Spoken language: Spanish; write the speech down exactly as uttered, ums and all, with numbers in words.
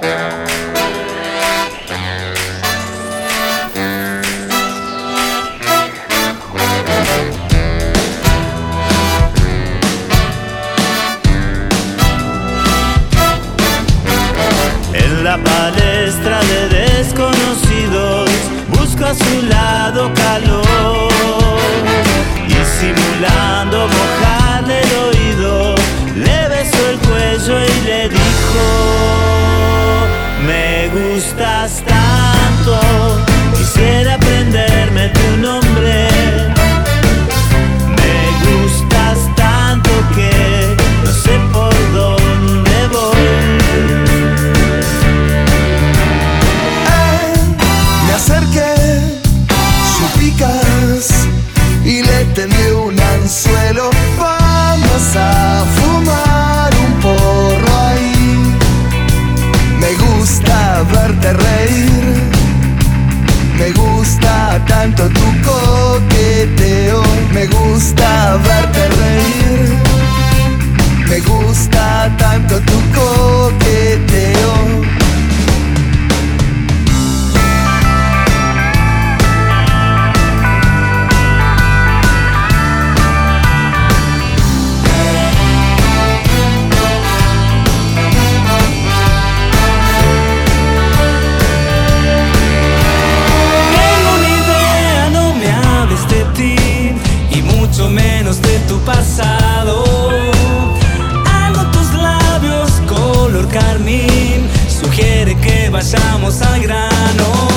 En la palestra de desconocidos busco a su lado calor, y simulando mojarle el oído le besó el cuello y le dijo: me gustas tanto, quisiera aprenderme tu nombre. Me gustas tanto que no sé por dónde voy. Me acerqué, suplicas, y le tendí un anzuelo. Vamos a fumar un porro ahí. Me gusta verte reír, me gusta tanto tu coqueteo. Me gusta verte reír, me gusta tanto tu coqueteo. Menos de tu pasado. Algo en tus labios color carmín sugiere que vayamos al grano.